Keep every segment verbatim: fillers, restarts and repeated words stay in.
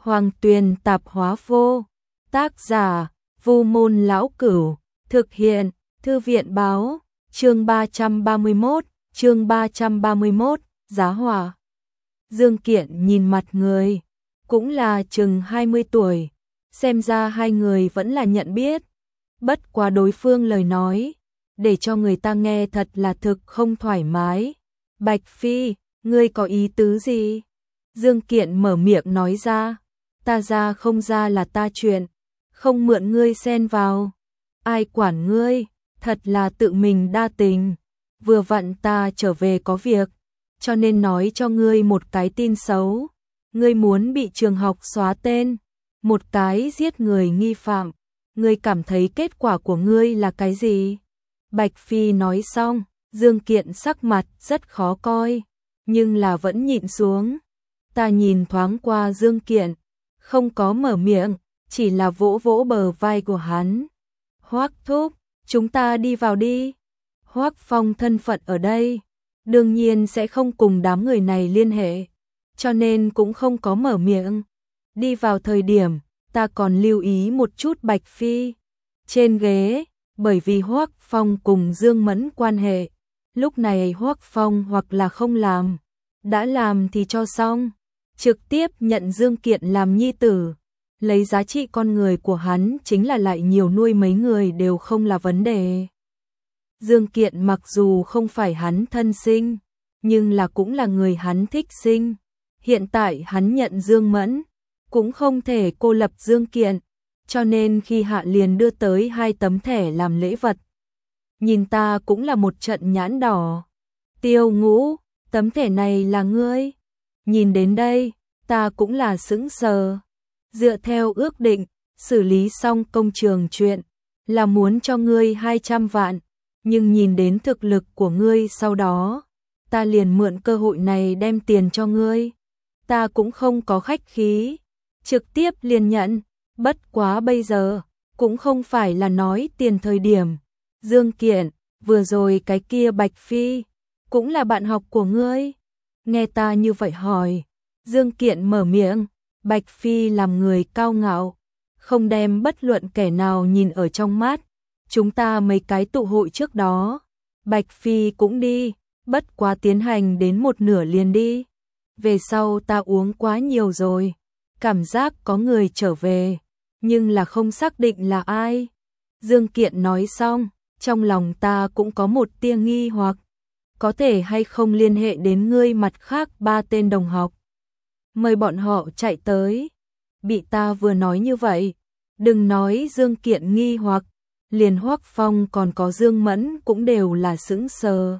Hoàng Tuyền Tạp Hóa Vô. Tác giả: Vu Môn Lão Cửu. Thực hiện: Thư viện Báo. Chương ba trăm ba mươi mốt, chương ba trăm ba mươi mốt, Giá Hỏa. Dương Kiện nhìn mặt người, cũng là chừng hai mươi tuổi, xem ra hai người vẫn là nhận biết. Bất quá đối phương lời nói, để cho người ta nghe thật là thực không thoải mái. Bạch Phi, ngươi có ý tứ gì? Dương Kiện mở miệng nói ra, ta ra không ra là ta chuyện, không mượn ngươi xen vào. Ai quản ngươi, thật là tự mình đa tình. Vừa vặn ta trở về có việc, cho nên nói cho ngươi một cái tin xấu. Ngươi muốn bị trường học xóa tên, một cái giết người nghi phạm. Ngươi cảm thấy kết quả của ngươi là cái gì? Bạch Phi nói xong, Dương Kiện sắc mặt rất khó coi, nhưng là vẫn nhịn xuống. Ta nhìn thoáng qua Dương Kiện, không có mở miệng, chỉ là vỗ vỗ bờ vai của hắn. Hoắc thúc, chúng ta đi vào đi. Hoắc Phong thân phận ở đây, đương nhiên sẽ không cùng đám người này liên hệ, cho nên cũng không có mở miệng. Đi vào thời điểm, ta còn lưu ý một chút Bạch Phi. Trên ghế, bởi vì Hoắc Phong cùng Dương Mẫn quan hệ, lúc này Hoắc Phong hoặc là không làm, đã làm thì cho xong, trực tiếp nhận Dương Kiện làm nhi tử. Lấy giá trị con người của hắn chính là lại nhiều nuôi mấy người đều không là vấn đề. Dương Kiện mặc dù không phải hắn thân sinh, nhưng là cũng là người hắn thích sinh. Hiện tại hắn nhận Dương Mẫn, cũng không thể cô lập Dương Kiện, cho nên khi hạ liền đưa tới hai tấm thẻ làm lễ vật. Nhìn ta cũng là một trận nhãn đỏ. Tiêu Ngũ, tấm thẻ này là ngươi? Nhìn đến đây, ta cũng là sững sờ. Dựa theo ước định, xử lý xong công trường chuyện, là muốn cho ngươi hai trăm vạn, nhưng nhìn đến thực lực của ngươi sau đó, ta liền mượn cơ hội này đem tiền cho ngươi. Ta cũng không có khách khí, trực tiếp liền nhận, bất quá bây giờ, cũng không phải là nói tiền thời điểm. Dương Kiện, vừa rồi cái kia Bạch Phi, cũng là bạn học của ngươi? Nghe ta như vậy hỏi, Dương Kiện mở miệng. Bạch Phi làm người cao ngạo, không đem bất luận kẻ nào nhìn ở trong mắt. Chúng ta mấy cái tụ hội trước đó, Bạch Phi cũng đi, bất quá tiến hành đến một nửa liền đi. Về sau ta uống quá nhiều rồi, cảm giác có người trở về, nhưng là không xác định là ai. Dương Kiện nói xong, trong lòng ta cũng có một tia nghi hoặc, có thể hay không liên hệ đến ngươi mặt khác ba tên đồng học. Mời bọn họ chạy tới. Bị ta vừa nói như vậy, đừng nói Dương Kiện nghi hoặc, liền Hoắc Phong còn có Dương Mẫn cũng đều là sững sờ.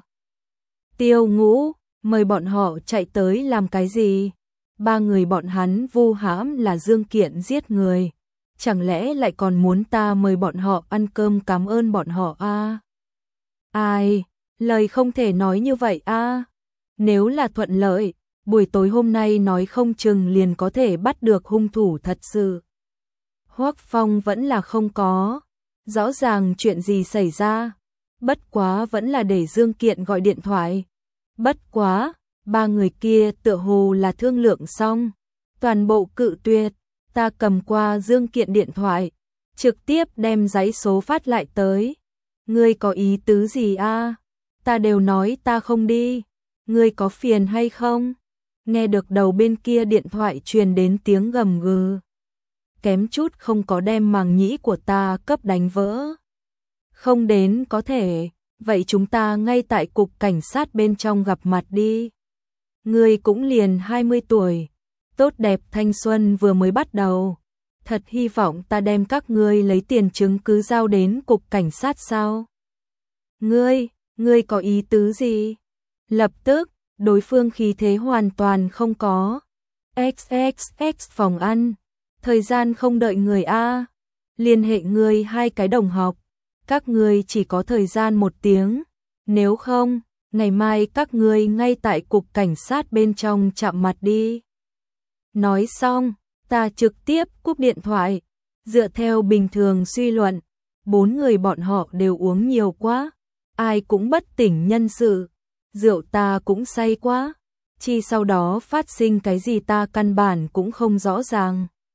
Tiêu Ngũ, mời bọn họ chạy tới làm cái gì? Ba người bọn hắn vu hãm là Dương Kiện giết người, chẳng lẽ lại còn muốn ta mời bọn họ ăn cơm cảm ơn bọn họ a? À? Ai, lời không thể nói như vậy a. À? Nếu là thuận lợi, buổi tối hôm nay nói không chừng liền có thể bắt được hung thủ thật sự. Hoắc Phong vẫn là không có, rõ ràng chuyện gì xảy ra, bất quá vẫn là để Dương Kiện gọi điện thoại. Bất quá, ba người kia tựa hồ là thương lượng xong, toàn bộ cự tuyệt. Ta cầm qua Dương Kiện điện thoại, trực tiếp đem giấy số phát lại tới. Ngươi có ý tứ gì a? À? Ta đều nói ta không đi, ngươi có phiền hay không? Nghe được đầu bên kia điện thoại truyền đến tiếng gầm gừ, kém chút không có đem màng nhĩ của ta cấp đánh vỡ. Không đến có thể, vậy chúng ta ngay tại cục cảnh sát bên trong gặp mặt đi. Ngươi cũng liền hai mươi tuổi, tốt đẹp thanh xuân vừa mới bắt đầu. Thật hy vọng ta đem các ngươi lấy tiền chứng cứ giao đến cục cảnh sát sao? Ngươi, ngươi có ý tứ gì? Lập tức, đối phương khí thế hoàn toàn không có. ích ích ích phòng ăn, thời gian không đợi người a. Liên hệ ngươi hai cái đồng học, các ngươi chỉ có thời gian một tiếng, nếu không, ngày mai các ngươi ngay tại cục cảnh sát bên trong chạm mặt đi. Nói xong, ta trực tiếp cúp điện thoại. Dựa theo bình thường suy luận, bốn người bọn họ đều uống nhiều quá, ai cũng bất tỉnh nhân sự. Rượu ta cũng say quá, chi sau đó phát sinh cái gì ta căn bản cũng không rõ ràng.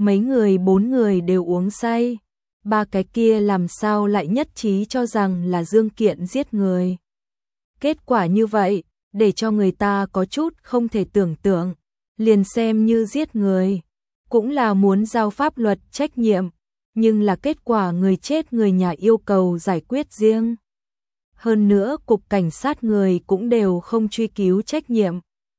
mấy người bốn người đều uống say. Ba cái kia làm sao lại nhất trí cho rằng là Dương Kiện giết người. Kết quả như vậy, để cho người ta có chút không thể tưởng tượng, liền xem như giết người, cũng là muốn giao pháp luật trách nhiệm, nhưng là kết quả người chết người nhà yêu cầu giải quyết riêng. Hơn nữa cục cảnh sát người cũng đều không truy cứu trách nhiệm.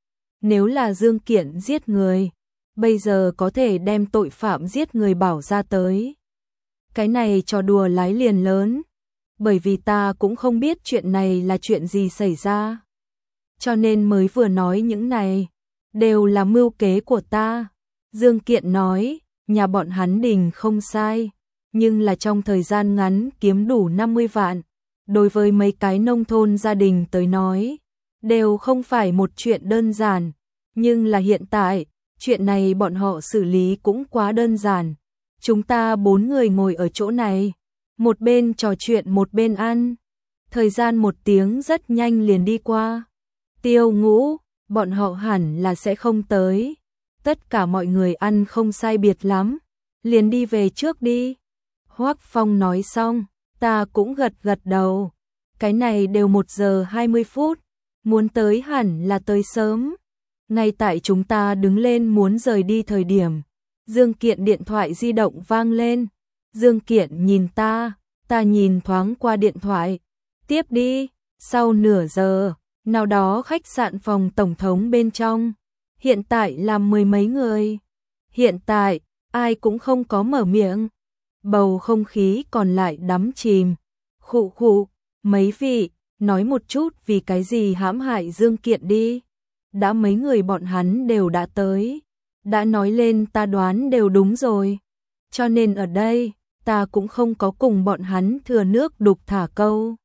Nếu là Dương Kiện giết người, bây giờ có thể đem tội phạm giết người bảo ra tới. Cái này trò đùa lái liền lớn, bởi vì ta cũng không biết chuyện này là chuyện gì xảy ra. Cho nên mới vừa nói những này, đều là mưu kế của ta. Dương Kiện nói, nhà bọn hắn Đình không sai, nhưng là trong thời gian ngắn kiếm đủ năm mươi vạn. Đối với mấy cái nông thôn gia đình tới nói, đều không phải một chuyện đơn giản, nhưng là hiện tại, chuyện này bọn họ xử lý cũng quá đơn giản. Chúng ta bốn người ngồi ở chỗ này, một bên trò chuyện một bên ăn. Thời gian một tiếng rất nhanh liền đi qua. Tiêu Ngũ, bọn họ hẳn là sẽ không tới. Tất cả mọi người ăn không sai biệt lắm, liền đi về trước đi. Hoắc Phong nói xong, ta cũng gật gật đầu. Cái này đều một giờ hai mươi phút, muốn tới hẳn là tới sớm. Ngay tại chúng ta đứng lên muốn rời đi thời điểm, Dương Kiện điện thoại di động vang lên. Dương Kiện nhìn ta, ta nhìn thoáng qua điện thoại. Tiếp đi, sau nửa giờ, nào đó khách sạn phòng tổng thống bên trong. Hiện tại là mười mấy người. Hiện tại, ai cũng không có mở miệng. Bầu không khí còn lại đắm chìm. Khụ khụ, mấy vị, nói một chút vì cái gì hãm hại Dương Kiện đi. Đã mấy người bọn hắn đều đã tới. Đã nói lên ta đoán đều đúng rồi. Cho nên ở đây, ta cũng không có cùng bọn hắn thừa nước đục thả câu.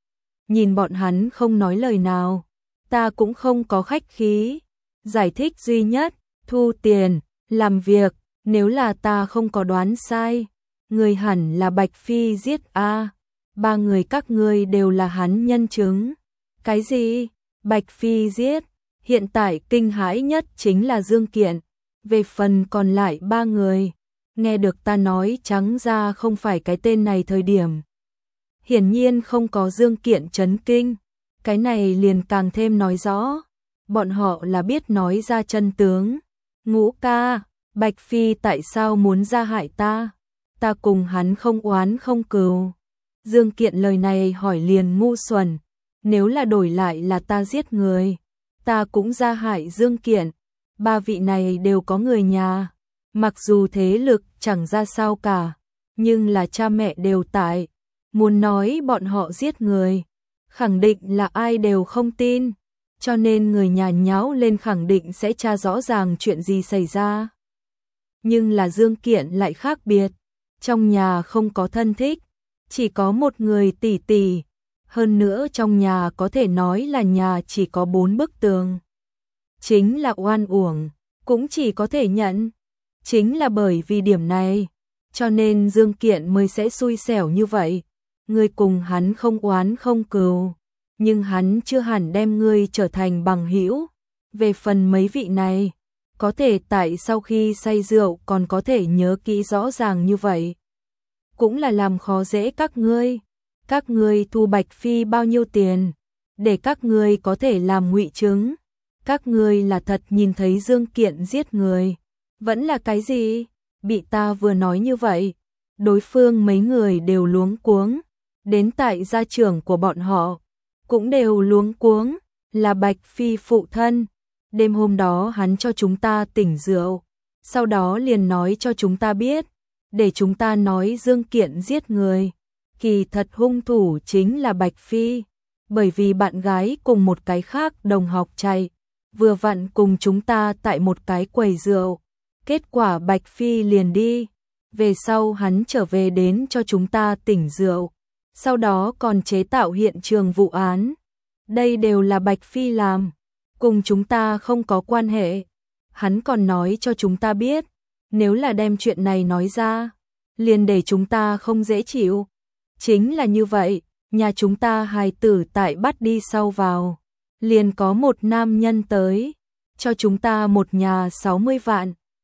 Nhìn bọn hắn không nói lời nào, ta cũng không có khách khí. Giải thích duy nhất, thu tiền, làm việc, nếu là ta không có đoán sai, người hẳn là Bạch Phi giết a. Ba người các ngươi đều là hắn nhân chứng. Cái gì? Bạch Phi giết? Hiện tại kinh hãi nhất chính là Dương Kiện. Về phần còn lại ba người, nghe được ta nói trắng ra không phải cái tên này thời điểm. Hiển nhiên không có Dương Kiện chấn kinh, cái này liền càng thêm nói rõ. Bọn họ là biết nói ra chân tướng. Ngũ ca, Bạch Phi tại sao muốn ra hại ta? Ta cùng hắn không oán không cừu. Dương Kiện lời này hỏi liền ngu xuẩn. Nếu là đổi lại là ta giết người, ta cũng ra hại Dương Kiện. Ba vị này đều có người nhà, mặc dù thế lực chẳng ra sao cả, nhưng là cha mẹ đều tại. Muốn nói bọn họ giết người, khẳng định là ai đều không tin, cho nên người nhà nháo lên khẳng định sẽ tra rõ ràng chuyện gì xảy ra. Nhưng là Dương Kiện lại khác biệt, trong nhà không có thân thích, chỉ có một người tỷ tỷ, hơn nữa trong nhà có thể nói là nhà chỉ có bốn bức tường. Chính là oan uổng, cũng chỉ có thể nhận. Chính là bởi vì điểm này, cho nên Dương Kiện mới sẽ xui xẻo như vậy. Ngươi cùng hắn không oán không cừu, nhưng hắn chưa hẳn đem ngươi trở thành bằng hữu. Về phần mấy vị này, có thể tại sau khi say rượu còn có thể nhớ kỹ rõ ràng như vậy. Cũng là làm khó dễ các ngươi. Các ngươi thu Bạch Phi bao nhiêu tiền, để các ngươi có thể làm ngụy chứng. Các ngươi là thật nhìn thấy Dương Kiện giết người, vẫn là cái gì? Bị ta vừa nói như vậy, đối phương mấy người đều luống cuống, đến tại gia trưởng của bọn họ cũng đều luống cuống, là Bạch Phi phụ thân. Đêm hôm đó hắn cho chúng ta tỉnh rượu, sau đó liền nói cho chúng ta biết, để chúng ta nói Dương Kiện giết người. Kỳ thật hung thủ chính là Bạch Phi, bởi vì bạn gái cùng một cái khác đồng học chạy, vừa vặn cùng chúng ta tại một cái quầy rượu. Kết quả Bạch Phi liền đi, về sau hắn trở về đến cho chúng ta tỉnh rượu, sau đó còn chế tạo hiện trường vụ án. Đây đều là Bạch Phi làm, cùng chúng ta không có quan hệ. Hắn còn nói cho chúng ta biết, nếu là đem chuyện này nói ra, liền để chúng ta không dễ chịu. Chính là như vậy, nhà chúng ta hài tử tại bắt đi sau vào, liền có một nam nhân tới, cho chúng ta một nhà sáu mươi vạn.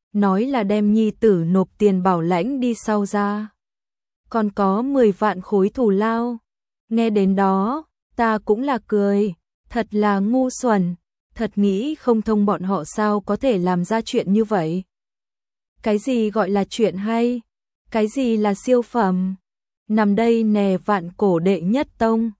nói là đem nhi tử nộp tiền bảo lãnh đi sau ra. Còn có mười vạn khối thù lao. Nghe đến đó, ta cũng là cười, thật là ngu xuẩn, thật nghĩ không thông bọn họ sao có thể làm ra chuyện như vậy. Cái gì gọi là chuyện hay? Cái gì là siêu phẩm? Nằm đây nè vạn cổ đệ nhất tông.